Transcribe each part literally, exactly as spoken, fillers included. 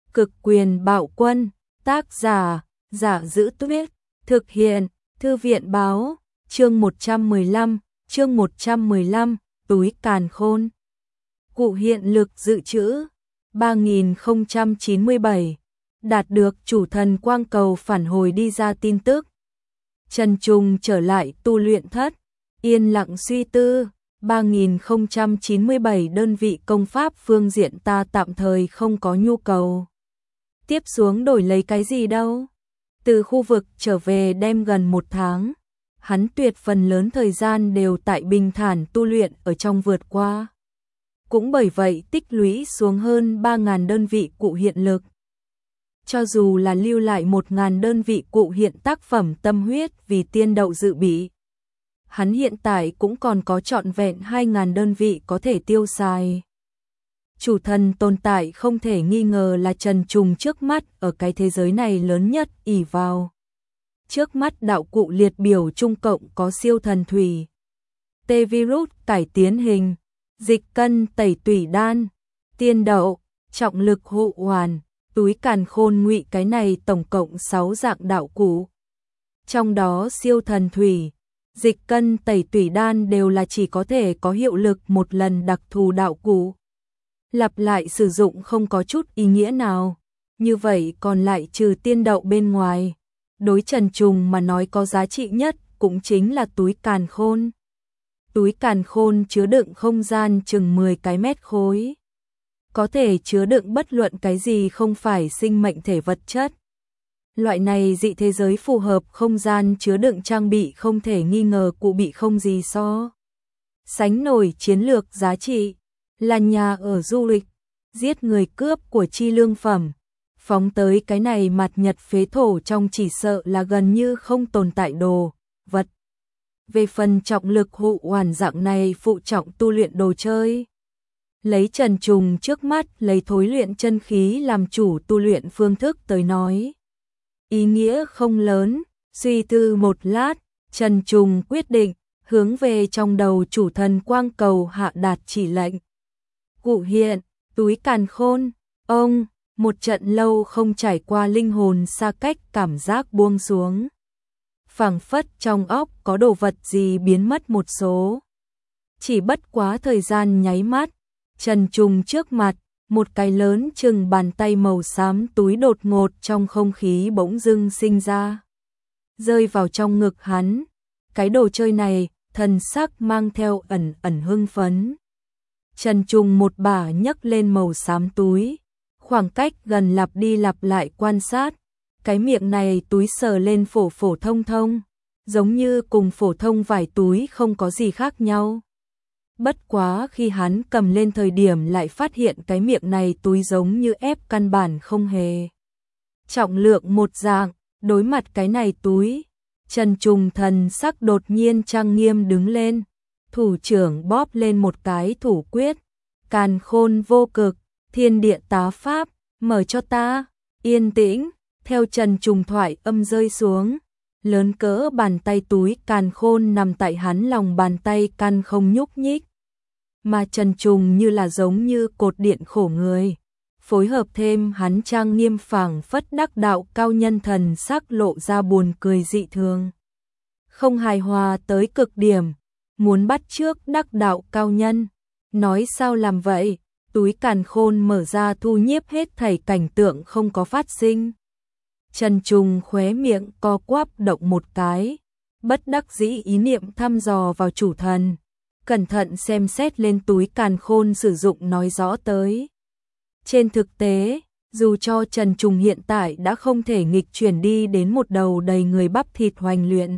Cực quyền bạo quân, tác giả, Giả Giữ Tuyết, thực hiện, Thư viện báo, chương một trăm mười lăm, chương một trăm mười lăm, túi càn khôn. Cụ hiện lực dự trữ, ba nghìn không trăm chín mươi bảy, đạt được chủ thần quang cầu phản hồi đi ra tin tức. Trần Trùng trở lại tu luyện thất, yên lặng suy tư, ba nghìn không trăm chín mươi bảy đơn vị công pháp phương diện ta tạm thời không có nhu cầu. Tiếp xuống đổi lấy cái gì đâu? Từ khu vực trở về đem gần một tháng, hắn tuyệt phần lớn thời gian đều tại bình thản tu luyện ở trong vượt qua. Cũng bởi vậy tích lũy xuống hơn ba nghìn đơn vị cụ hiện lực. Cho dù là lưu lại một nghìn đơn vị cụ hiện tác phẩm tâm huyết vì tiên đậu dự bị, hắn hiện tại cũng còn có trọn vẹn hai nghìn đơn vị có thể tiêu xài. Chủ thần tồn tại không thể nghi ngờ là Trần Trùng trước mắt ở cái thế giới này lớn nhất ỷ vào. Trước mắt đạo cụ liệt biểu trung cộng có siêu thần thủy, T-virus cải tiến hình, dịch cân tẩy tủy đan, tiên đậu, trọng lực hộ hoàn, túi càn khôn ngụy, cái này tổng cộng sáu dạng đạo cụ. Trong đó siêu thần thủy, dịch cân tẩy tủy đan đều là chỉ có thể có hiệu lực một lần đặc thù đạo cụ. Lặp lại sử dụng không có chút ý nghĩa nào. Như vậy còn lại trừ tiên đậu bên ngoài, đối Trần Trùng mà nói có giá trị nhất cũng chính là túi càn khôn. Túi càn khôn chứa đựng không gian chừng mười cái mét khối. Có thể chứa đựng bất luận cái gì không phải sinh mệnh thể vật chất. Loại này dị thế giới phù hợp không gian chứa đựng trang bị không thể nghi ngờ cụ bị không gì so sánh nổi chiến lược giá trị. Là nhà ở du lịch, giết người cướp của chi lương phẩm, phóng tới cái này mặt nhật phế thổ trong chỉ sợ là gần như không tồn tại đồ, vật. Về phần trọng lực hộ hoàn dạng này phụ trọng tu luyện đồ chơi. Lấy Trần Trùng trước mắt lấy thối luyện chân khí làm chủ tu luyện phương thức tới nói. Ý nghĩa không lớn, suy tư một lát, Trần Trùng quyết định hướng về trong đầu chủ thần quang cầu hạ đạt chỉ lệnh. Cụ hiện, túi càn khôn, ông, một trận lâu không trải qua linh hồn xa cách cảm giác buông xuống. Phảng phất trong óc có đồ vật gì biến mất một số. Chỉ bất quá thời gian nháy mắt, Trần Trùng trước mặt, một cái lớn chừng bàn tay màu xám túi đột ngột trong không khí bỗng dưng sinh ra. Rơi vào trong ngực hắn, cái đồ chơi này, thần sắc mang theo ẩn ẩn hưng phấn. Trần Trùng một bà nhấc lên màu xám túi, khoảng cách gần lặp đi lặp lại quan sát, cái miệng này túi sờ lên phổ phổ thông thông, giống như cùng phổ thông vải túi không có gì khác nhau. Bất quá khi hắn cầm lên thời điểm lại phát hiện cái miệng này túi giống như ép căn bản không hề. Trọng lượng một dạng, đối mặt cái này túi, Trần Trùng thần sắc đột nhiên trang nghiêm đứng lên. Thủ trưởng bóp lên một cái thủ quyết, càn khôn vô cực, thiên địa tá pháp, mở cho ta, yên tĩnh, theo Trần Trùng thoại âm rơi xuống, lớn cỡ bàn tay túi càn khôn nằm tại hắn lòng bàn tay căn không nhúc nhích. Mà Trần Trùng như là giống như cột điện khổ người, phối hợp thêm hắn trang nghiêm phảng phất đắc đạo cao nhân thần sắc lộ ra buồn cười dị thường. Không hài hòa tới cực điểm. Muốn bắt trước đắc đạo cao nhân, nói sao làm vậy, túi càn khôn mở ra thu nhiếp hết thảy cảnh tượng không có phát sinh. Trần Trùng khóe miệng co quắp động một cái, bất đắc dĩ ý niệm thăm dò vào chủ thần, cẩn thận xem xét lên túi càn khôn sử dụng nói rõ tới. Trên thực tế, dù cho Trần Trùng hiện tại đã không thể nghịch chuyển đi đến một đầu đầy người bắp thịt hoành luyện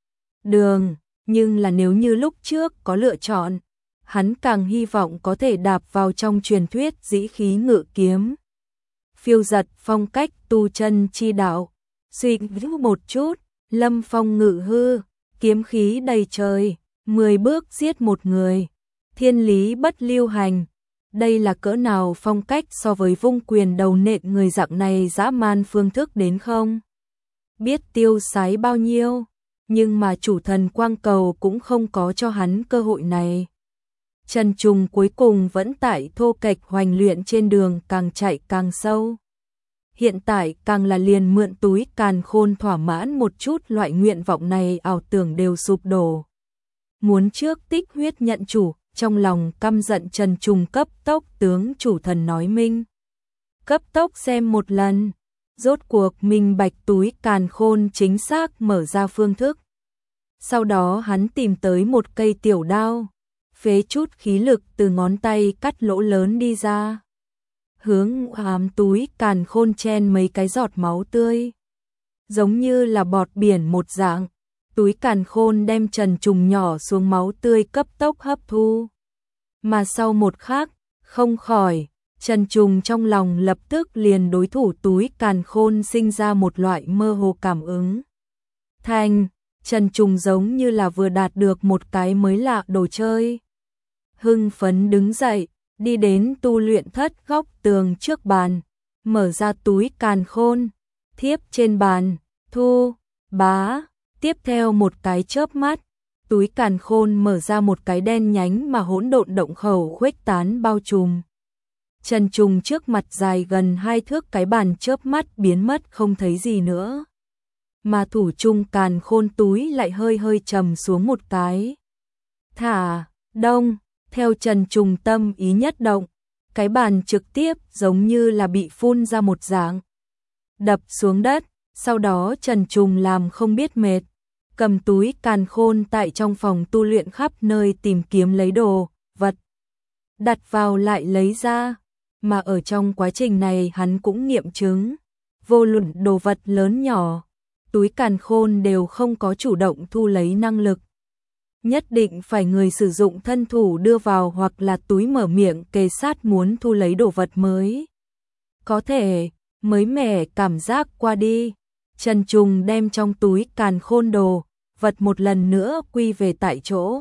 đường, nhưng là nếu như lúc trước có lựa chọn, hắn càng hy vọng có thể đạp vào trong truyền thuyết dĩ khí ngự kiếm. Phiêu giật phong cách tu chân chi đạo, suy nghĩ một chút, lâm phong ngự hư, kiếm khí đầy trời, mười bước giết một người, thiên lý bất lưu hành. Đây là cỡ nào phong cách so với vung quyền đầu nện người dạng này dã man phương thức đến không? Biết tiêu sái bao nhiêu? Nhưng mà chủ thần quang cầu cũng không có cho hắn cơ hội này. Trần Trùng cuối cùng vẫn tại thô kệch hoành luyện trên đường càng chạy càng sâu. hiện tại càng là liền mượn túi càn khôn thỏa mãn một chút loại nguyện vọng này ảo tưởng đều sụp đổ. Muốn trước tích huyết nhận chủ, trong lòng căm giận Trần Trùng cấp tốc tướng chủ thần nói minh. Cấp tốc xem một lần, rốt cuộc minh bạch túi càn khôn chính xác mở ra phương thức. Sau đó hắn tìm tới một cây tiểu đao, phế chút khí lực từ ngón tay cắt lỗ lớn đi ra. Hướng ám túi càn khôn chen mấy cái giọt máu tươi. Giống như là bọt biển một dạng, túi càn khôn đem Trần Trùng nhỏ xuống máu tươi cấp tốc hấp thu. Mà sau một khắc, không khỏi, Trần Trùng trong lòng lập tức liền đối thủ túi càn khôn sinh ra một loại mơ hồ cảm ứng. Thành, Trần Trùng giống như là vừa đạt được một cái mới lạ đồ chơi. Hưng phấn đứng dậy, đi đến tu luyện thất góc tường trước bàn, mở ra túi càn khôn, thiếp trên bàn, thu, bá, tiếp theo một cái chớp mắt, túi càn khôn mở ra một cái đen nhánh mà hỗn độn động khẩu khuếch tán bao trùm. Trần Trùng trước mặt dài gần hai thước cái bàn chớp mắt biến mất không thấy gì nữa. Mà thủ trung càn khôn túi lại hơi hơi trầm xuống một cái. Thả, đông, theo Trần Trùng tâm ý nhất động, cái bàn trực tiếp giống như là bị phun ra một dạng. Đập xuống đất, sau đó Trần Trùng làm không biết mệt, cầm túi càn khôn tại trong phòng tu luyện khắp nơi tìm kiếm lấy đồ, vật. Đặt vào lại lấy ra, mà ở trong quá trình này hắn cũng nghiệm chứng, vô luận đồ vật lớn nhỏ, túi càn khôn đều không có chủ động thu lấy năng lực. Nhất định phải người sử dụng thân thủ đưa vào hoặc là túi mở miệng kề sát muốn thu lấy đồ vật mới. Có thể, mới mẻ cảm giác qua đi, Trần Trùng đem trong túi càn khôn đồ, vật một lần nữa quy về tại chỗ.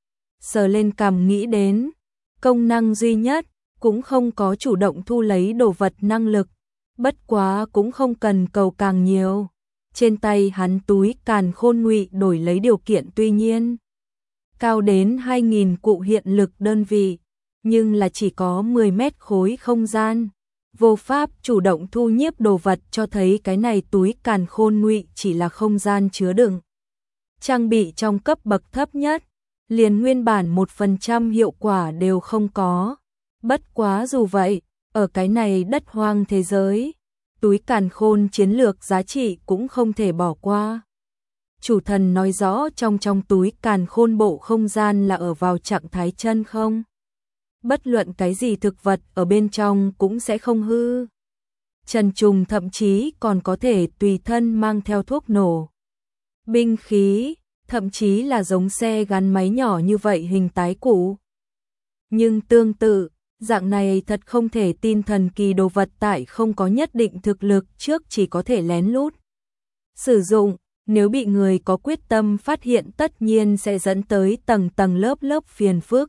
Sờ lên cằm nghĩ đến, công năng duy nhất, cũng không có chủ động thu lấy đồ vật năng lực, bất quá cũng không cần cầu càng nhiều. Trên tay hắn túi càn khôn ngụy đổi lấy điều kiện tuy nhiên cao đến hai nghìn cụ hiện lực đơn vị, nhưng là chỉ có mười mét khối không gian. Vô pháp chủ động thu nhiếp đồ vật cho thấy cái này túi càn khôn ngụy chỉ là không gian chứa đựng. Trang bị trong cấp bậc thấp nhất, liền nguyên bản một phần trăm hiệu quả đều không có. Bất quá dù vậy, ở cái này đất hoang thế giới, túi càn khôn chiến lược giá trị cũng không thể bỏ qua. Chủ thần nói rõ trong trong túi càn khôn bộ không gian là ở vào trạng thái chân không. Bất luận cái gì thực vật ở bên trong cũng sẽ không hư. Trần Trùng thậm chí còn có thể tùy thân mang theo thuốc nổ, binh khí, thậm chí là giống xe gắn máy nhỏ như vậy hình tái cụ. Nhưng tương tự, dạng này thật không thể tin thần kỳ đồ vật tại không có nhất định thực lực trước chỉ có thể lén lút sử dụng, nếu bị người có quyết tâm phát hiện tất nhiên sẽ dẫn tới tầng tầng lớp lớp phiền phức.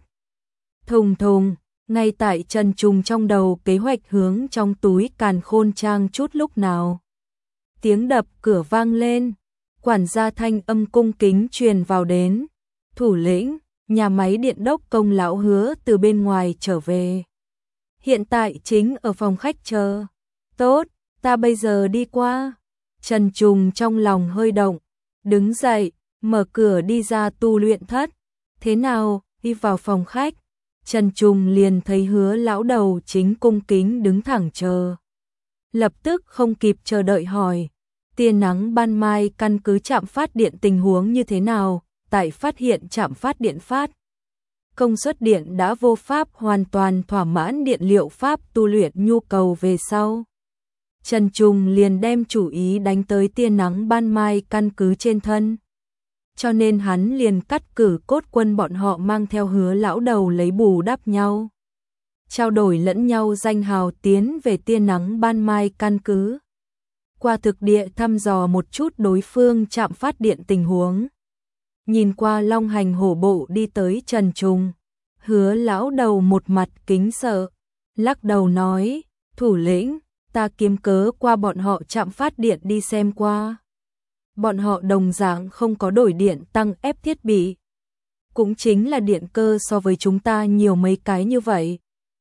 Thùng thùng, ngay tại Trần Trùng trong đầu kế hoạch hướng trong túi càn khôn trang chút lúc nào. Tiếng đập cửa vang lên, quản gia thanh âm cung kính truyền vào đến. Thủ lĩnh, nhà máy điện đốc Công lão Hứa từ bên ngoài trở về. Hiện tại chính ở phòng khách chờ. Tốt, ta bây giờ đi qua. Trần Trùng trong lòng hơi động, đứng dậy, mở cửa đi ra tu luyện thất. Thế nào, đi vào phòng khách. Trần Trùng liền thấy Hứa lão đầu chính cung kính đứng thẳng chờ. Lập tức không kịp chờ đợi hỏi, tia nắng ban mai căn cứ trạm phát điện tình huống như thế nào, tại phát hiện trạm phát điện phát. Công suất điện đã vô pháp hoàn toàn thỏa mãn điện liệu pháp tu luyện nhu cầu về sau. Trần Trùng liền đem chủ ý đánh tới tia nắng ban mai căn cứ trên thân. Cho nên hắn liền cắt cử cốt quân bọn họ mang theo Hứa lão đầu lấy bù đắp nhau. Trao đổi lẫn nhau danh hào tiến về tia nắng ban mai căn cứ. Qua thực địa thăm dò một chút đối phương trạm phát điện tình huống. Nhìn qua long hành hổ bộ đi tới Trần Trùng. Hứa lão đầu một mặt kính sợ. Lắc đầu nói, thủ lĩnh, ta kiếm cớ qua bọn họ trạm phát điện đi xem qua. Bọn họ đồng dạng không có đổi điện tăng ép thiết bị. Cũng chính là điện cơ so với chúng ta nhiều mấy cái như vậy.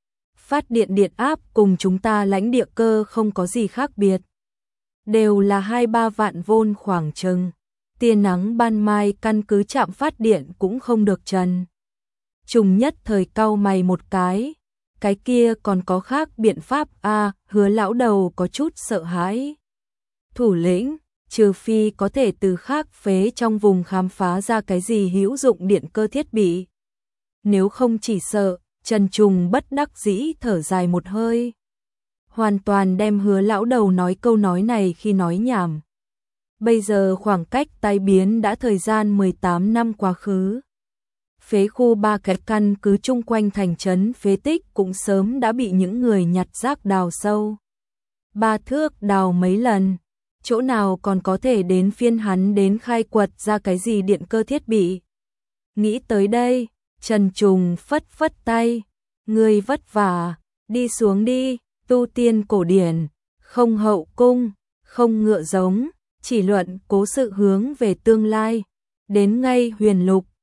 phát điện điện áp cùng chúng ta lãnh địa cơ không có gì khác biệt. Đều là hai ba vạn vôn khoảng chừng. Tia nắng ban mai căn cứ trạm phát điện cũng không được trần. Trùng nhất thời cau mày một cái. Cái kia còn có khác biện pháp a? À, Hứa lão đầu có chút sợ hãi. Thủ lĩnh, trừ phi có thể từ khác phế trong vùng khám phá ra cái gì hữu dụng điện cơ thiết bị. Nếu không chỉ sợ, Trần Trùng bất đắc dĩ thở dài một hơi. Hoàn toàn đem Hứa lão đầu nói câu nói này khi nói nhảm. Bây giờ khoảng cách tai biến đã thời gian mười tám năm quá khứ. Phế khu ba cái căn cứ chung quanh thành trấn phế tích cũng sớm đã bị những người nhặt rác đào sâu. Ba thước đào mấy lần, chỗ nào còn có thể đến phiên hắn đến khai quật ra cái gì điện cơ thiết bị. Nghĩ tới đây, Trần Trùng phất phất tay, ngươi vất vả, đi xuống đi, tu tiên cổ điển, không hậu cung, không ngựa giống, chỉ luận cố sự hướng về tương lai, đến ngay huyền lục,